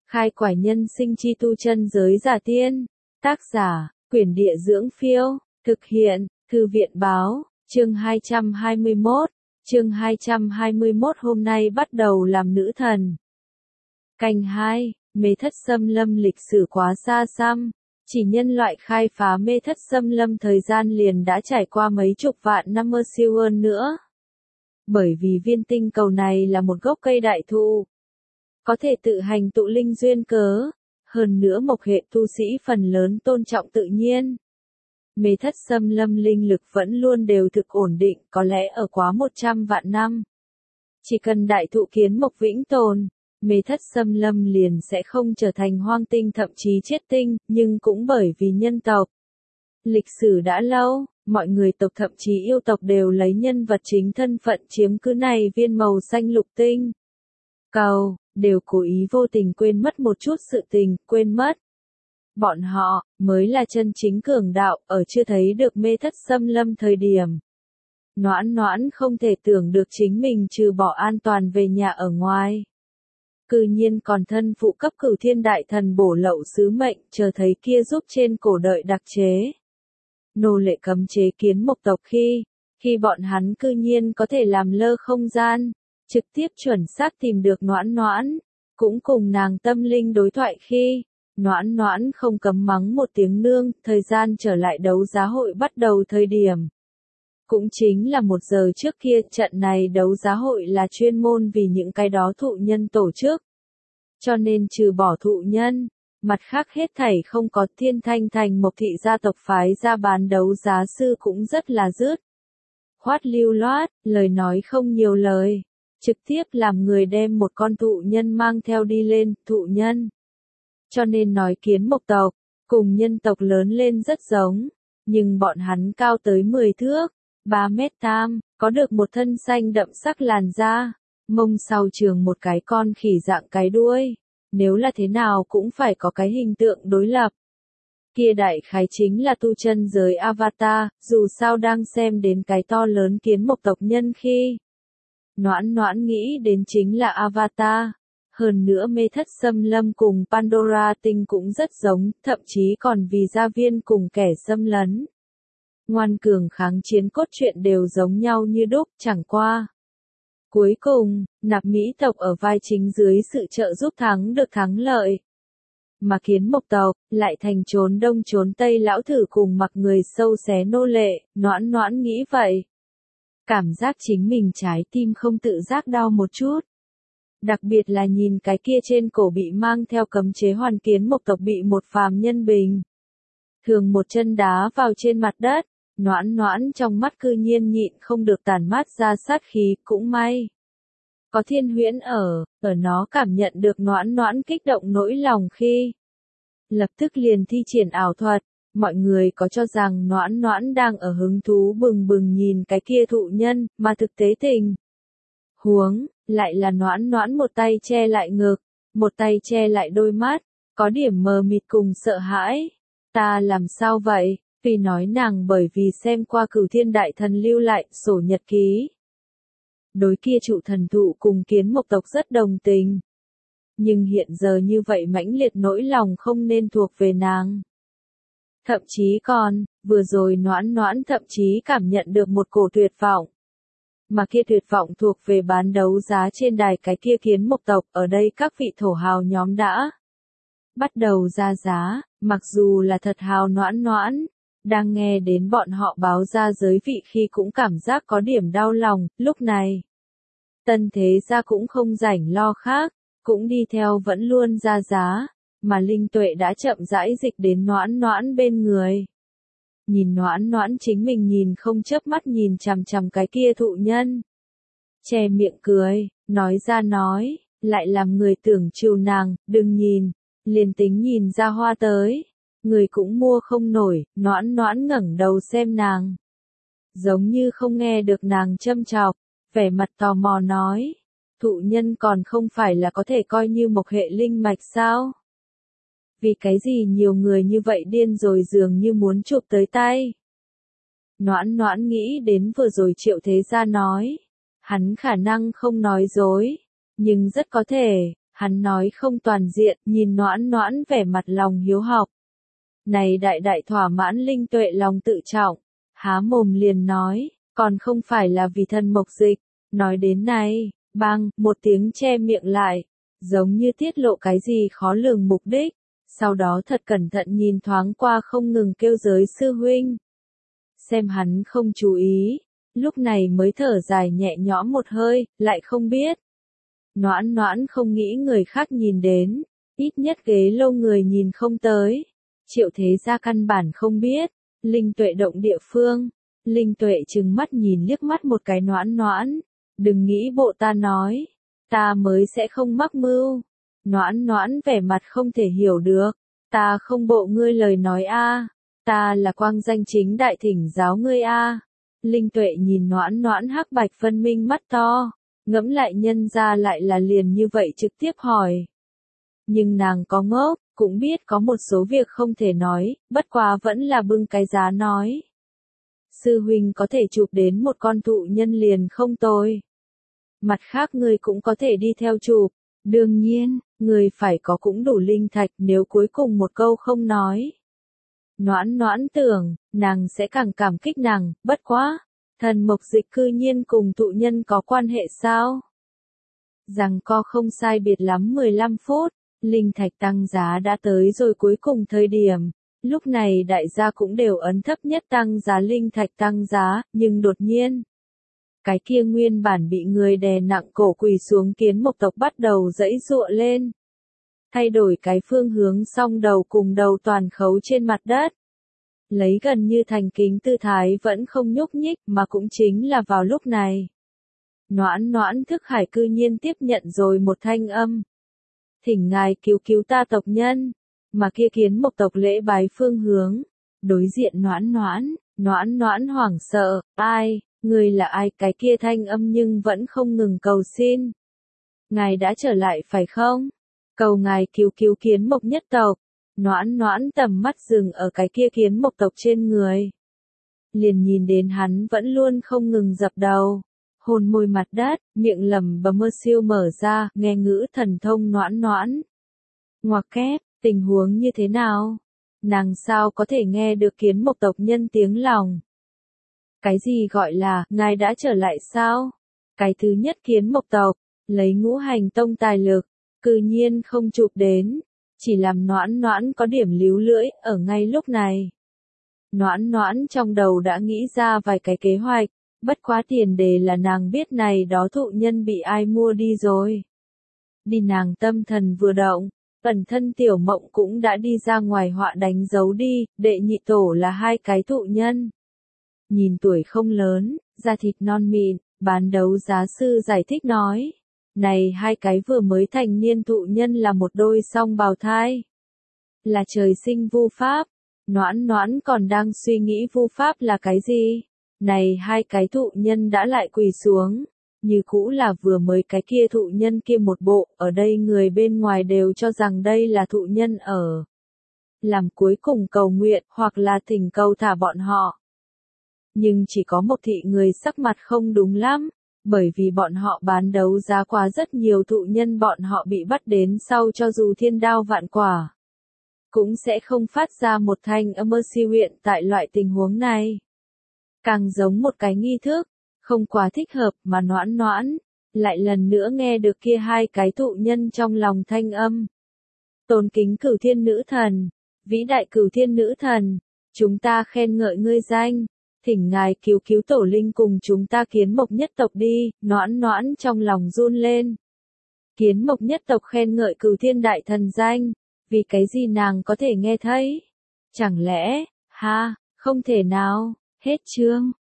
Khai quải nhân sinh chi tu chân giới giả tiên. Tác giả, Quyển Địa Dưỡng Phiêu. Thực hiện, Thư viện Báo. Chương 221. Chương 221 hôm nay bắt đầu làm nữ thần. Canh 2. Mê thất xâm lâm lịch sử quá xa xăm. Chỉ nhân loại khai phá mê thất xâm lâm thời gian liền đã trải qua mấy chục vạn năm siêu hơn nữa. Bởi vì viên tinh cầu này là một gốc cây đại thụ, có thể tự hành tụ linh duyên cớ. Hơn nữa mộc hệ tu sĩ phần lớn tôn trọng tự nhiên. Mê thất xâm lâm linh lực vẫn luôn đều thực ổn định, có lẽ ở quá 100 vạn năm. Chỉ cần đại thụ kiến mộc vĩnh tồn, mê thất xâm lâm liền sẽ không trở thành hoang tinh thậm chí chết tinh, nhưng cũng bởi vì nhân tộc. Lịch sử đã lâu, mọi người tộc thậm chí yêu tộc đều lấy nhân vật chính thân phận chiếm cứ này viên màu xanh lục tinh cầu, đều cố ý vô tình quên mất một chút sự tình, quên mất. Bọn họ, mới là chân chính cường đạo, ở chưa thấy được mê thất xâm lâm thời điểm. Noãn noãn không thể tưởng được chính mình trừ bỏ an toàn về nhà ở ngoài. Cư nhiên còn thân phụ cấp cửu thiên đại thần bổ lậu sứ mệnh, chờ thấy kia giúp trên cổ đợi đặc chế. Nô lệ cấm chế kiến mộc tộc khi bọn hắn cư nhiên có thể làm lơ không gian, trực tiếp chuẩn xác tìm được noãn noãn, cũng cùng nàng tâm linh đối thoại khi, noãn noãn không cấm mắng một tiếng nương, thời gian trở lại đấu giá hội bắt đầu thời điểm. Cũng chính là 1 giờ trước kia, trận này đấu giá hội là chuyên môn vì những cái đó thụ nhân tổ chức. Cho nên trừ bỏ thụ nhân, mặt khác hết thảy không có Thiên Thanh Thành Mộc thị gia tộc phái ra bán đấu giá sư cũng rất là dứt khoát lưu loát, lời nói không nhiều lời, trực tiếp làm người đem một con thụ nhân mang theo đi lên, thụ nhân. Cho nên nói kiến mộc tộc, cùng nhân tộc lớn lên rất giống, nhưng bọn hắn cao tới 10 thước, 3 mét tam, có được một thân xanh đậm sắc làn da, mông sau trường một cái con khỉ dạng cái đuôi, nếu là thế nào cũng phải có cái hình tượng đối lập. Kia đại khái chính là tu chân giới Avatar, dù sao đang xem đến cái to lớn kiến mộc tộc nhân khi. Noãn noãn nghĩ đến chính là Avatar. Hơn nữa mê thất xâm lâm cùng Pandora tinh cũng rất giống, thậm chí còn vì gia viên cùng kẻ xâm lấn. Ngoan cường kháng chiến cốt truyện đều giống nhau như đúc, chẳng qua. Cuối cùng, nạp Mỹ tộc ở vai chính dưới sự trợ giúp thắng được thắng lợi. Mà kiến mộc tộc, lại thành trốn đông trốn tây lão thử cùng mặc người sâu xé nô lệ, noãn noãn nghĩ vậy. Cảm giác chính mình trái tim không tự giác đau một chút. Đặc biệt là nhìn cái kia trên cổ bị mang theo cấm chế hoàn kiến mộc tộc bị một phàm nhân bình thường một chân đá vào trên mặt đất, noãn noãn trong mắt cư nhiên nhịn không được tản mát ra sát khí, cũng may. Có Thiên Huyễn ở nó cảm nhận được noãn noãn kích động nỗi lòng khi lập tức liền thi triển ảo thuật. Mọi người có cho rằng noãn noãn đang ở hứng thú bừng bừng nhìn cái kia thụ nhân, mà thực tế tình huống lại là noãn noãn một tay che lại ngực, một tay che lại đôi mắt, có điểm mờ mịt cùng sợ hãi. Ta làm sao vậy? Vì nói nàng bởi vì xem qua cửu thiên đại thần lưu lại sổ nhật ký. Đối kia trụ thần thụ cùng kiến mộc tộc rất đồng tình. Nhưng hiện giờ như vậy mãnh liệt nỗi lòng không nên thuộc về nàng. Thậm chí còn, vừa rồi noãn noãn thậm chí cảm nhận được một cổ tuyệt vọng. Mà kia tuyệt vọng thuộc về bán đấu giá trên đài cái kia kiến mộc tộc, ở đây các vị thổ hào nhóm đã bắt đầu ra giá, mặc dù là thật hào noãn noãn, đang nghe đến bọn họ báo ra giới vị khi cũng cảm giác có điểm đau lòng, lúc này. Tân thế gia cũng không rảnh lo khác, cũng đi theo vẫn luôn ra giá, mà linh tuệ đã chậm rãi dịch đến noãn noãn bên người. Nhìn noãn noãn chính mình nhìn không chớp mắt nhìn chằm chằm cái kia thụ nhân. Che miệng cười, nói ra nói, lại làm người tưởng chiều nàng, đừng nhìn, liền tính nhìn ra hoa tới. Người cũng mua không nổi, noãn noãn ngẩng đầu xem nàng. Giống như không nghe được nàng châm chọc, vẻ mặt tò mò nói. Thụ nhân còn không phải là có thể coi như một hệ linh mạch sao? Vì cái gì nhiều người như vậy điên rồi dường như muốn chụp tới tay? Noãn noãn nghĩ đến vừa rồi Triệu Thế Gia nói. Hắn khả năng không nói dối, nhưng rất có thể, Hắn nói không toàn diện, nhìn Noãn Noãn vẻ mặt lòng hiếu học. Này đại đại thỏa mãn Linh Tuệ lòng tự trọng, há mồm liền nói, còn không phải là vì thân mộc dịch. Nói đến này, bang, một tiếng che miệng lại, giống như tiết lộ cái gì khó lường mục đích, sau đó thật cẩn thận nhìn thoáng qua không ngừng kêu giới sư huynh. Xem hắn không chú ý, lúc này mới thở dài nhẹ nhõm một hơi, lại không biết. Noãn Noãn không nghĩ người khác nhìn đến, ít nhất ghế lâu người nhìn không tới. Triệu Thế Gia căn bản không biết, Linh Tuệ động địa phương. Linh Tuệ trừng mắt nhìn liếc mắt một cái Noãn Noãn, đừng nghĩ bộ ta nói, ta mới sẽ không mắc mưu. Noãn Noãn vẻ mặt không thể hiểu được, ta không bộ ngươi lời nói a, ta là quang danh chính đại thỉnh giáo ngươi a. Linh Tuệ nhìn Noãn Noãn hắc bạch phân minh mắt to, ngẫm lại nhân ra lại là liền như vậy trực tiếp hỏi. Nhưng nàng có ngốc, cũng biết có một số việc không thể nói, bất quá vẫn là bưng cái giá nói. Sư huynh có thể chụp đến một con thụ nhân liền không tồi. Mặt khác người cũng có thể đi theo chụp, đương nhiên, người phải có cũng đủ linh thạch nếu cuối cùng một câu không nói. Noãn Noãn tưởng, nàng sẽ càng cảm kích nàng, bất quá. Thần mộc dịch cư nhiên cùng thụ nhân có quan hệ sao? Rằng co không sai biệt lắm 15 phút, linh thạch tăng giá đã tới rồi cuối cùng thời điểm. Lúc này đại gia cũng đều ấn thấp nhất tăng giá linh thạch tăng giá, nhưng đột nhiên. Cái kia nguyên bản bị người đè nặng cổ quỳ xuống kiến mộc tộc bắt đầu giãy giụa lên. Thay đổi cái phương hướng song đầu cùng đầu toàn khấu trên mặt đất. Lấy gần như thành kính tư thái vẫn không nhúc nhích mà cũng chính là vào lúc này. Noãn Noãn thức hải cư nhiên tiếp nhận rồi một thanh âm. Thỉnh ngài cứu cứu ta tộc nhân, mà kia kiến mộc tộc lễ bái phương hướng. Đối diện Noãn Noãn hoảng sợ, ai, người là ai cái kia thanh âm nhưng vẫn không ngừng cầu xin. Ngài đã trở lại phải không? Cầu ngài cứu cứu kiến mộc nhất tộc. Noãn Noãn tầm mắt dừng ở cái kia kiến mộc tộc trên người. Liền nhìn đến hắn vẫn luôn không ngừng dập đầu. Hôn môi mặt đất, miệng lẩm bẩm mơ siêu mở ra, nghe ngữ thần thông Noãn Noãn. Ngoặc kép, tình huống như thế nào? Nàng sao có thể nghe được kiến mộc tộc nhân tiếng lòng? Cái gì gọi là, ngài đã trở lại sao? Cái thứ nhất kiến mộc tộc, lấy ngũ hành tông tài lực, cư nhiên không chụp đến. Chỉ làm Noãn Noãn có điểm líu lưỡi ở ngay lúc này. Noãn Noãn trong đầu đã nghĩ ra vài cái kế hoạch, bất quá tiền đề là nàng biết này đó thụ nhân bị ai mua đi rồi. Đi nàng tâm thần vừa động, ẩn thân tiểu mộng cũng đã đi ra ngoài họa đánh dấu đi, đệ nhị tổ là hai cái thụ nhân. Nhìn tuổi không lớn, da thịt non mịn, bán đấu giá sư giải thích nói. Này hai cái vừa mới thành niên thụ nhân là một đôi song bào thai. Là trời sinh vu pháp. Noãn Noãn còn đang suy nghĩ vu pháp là cái gì. Này hai cái thụ nhân đã lại quỳ xuống. Như cũ là vừa mới cái kia thụ nhân kia một bộ. Ở đây người bên ngoài đều cho rằng đây là thụ nhân ở. Làm cuối cùng cầu nguyện hoặc là thỉnh cầu thả bọn họ. Nhưng chỉ có một thị người sắc mặt không đúng lắm. Bởi vì bọn họ bán đấu giá quá rất nhiều thụ nhân bọn họ bị bắt đến sau cho dù thiên đao vạn quả. Cũng sẽ không phát ra một thanh âm mơ siêu hiện tại loại tình huống này. Càng giống một cái nghi thức, không quá thích hợp mà Noãn Noãn, lại lần nữa nghe được kia hai cái thụ nhân trong lòng thanh âm. Tôn kính Cửu Thiên Nữ Thần, vĩ đại Cửu Thiên Nữ Thần, chúng ta khen ngợi ngươi danh. Thỉnh ngài cứu cứu tổ linh cùng chúng ta kiến mộc nhất tộc đi, Noãn Noãn trong lòng run lên. Kiến mộc nhất tộc khen ngợi Cửu Thiên đại thần danh, vì cái gì nàng có thể nghe thấy? Chẳng lẽ, ha, không thể nào, hết chương.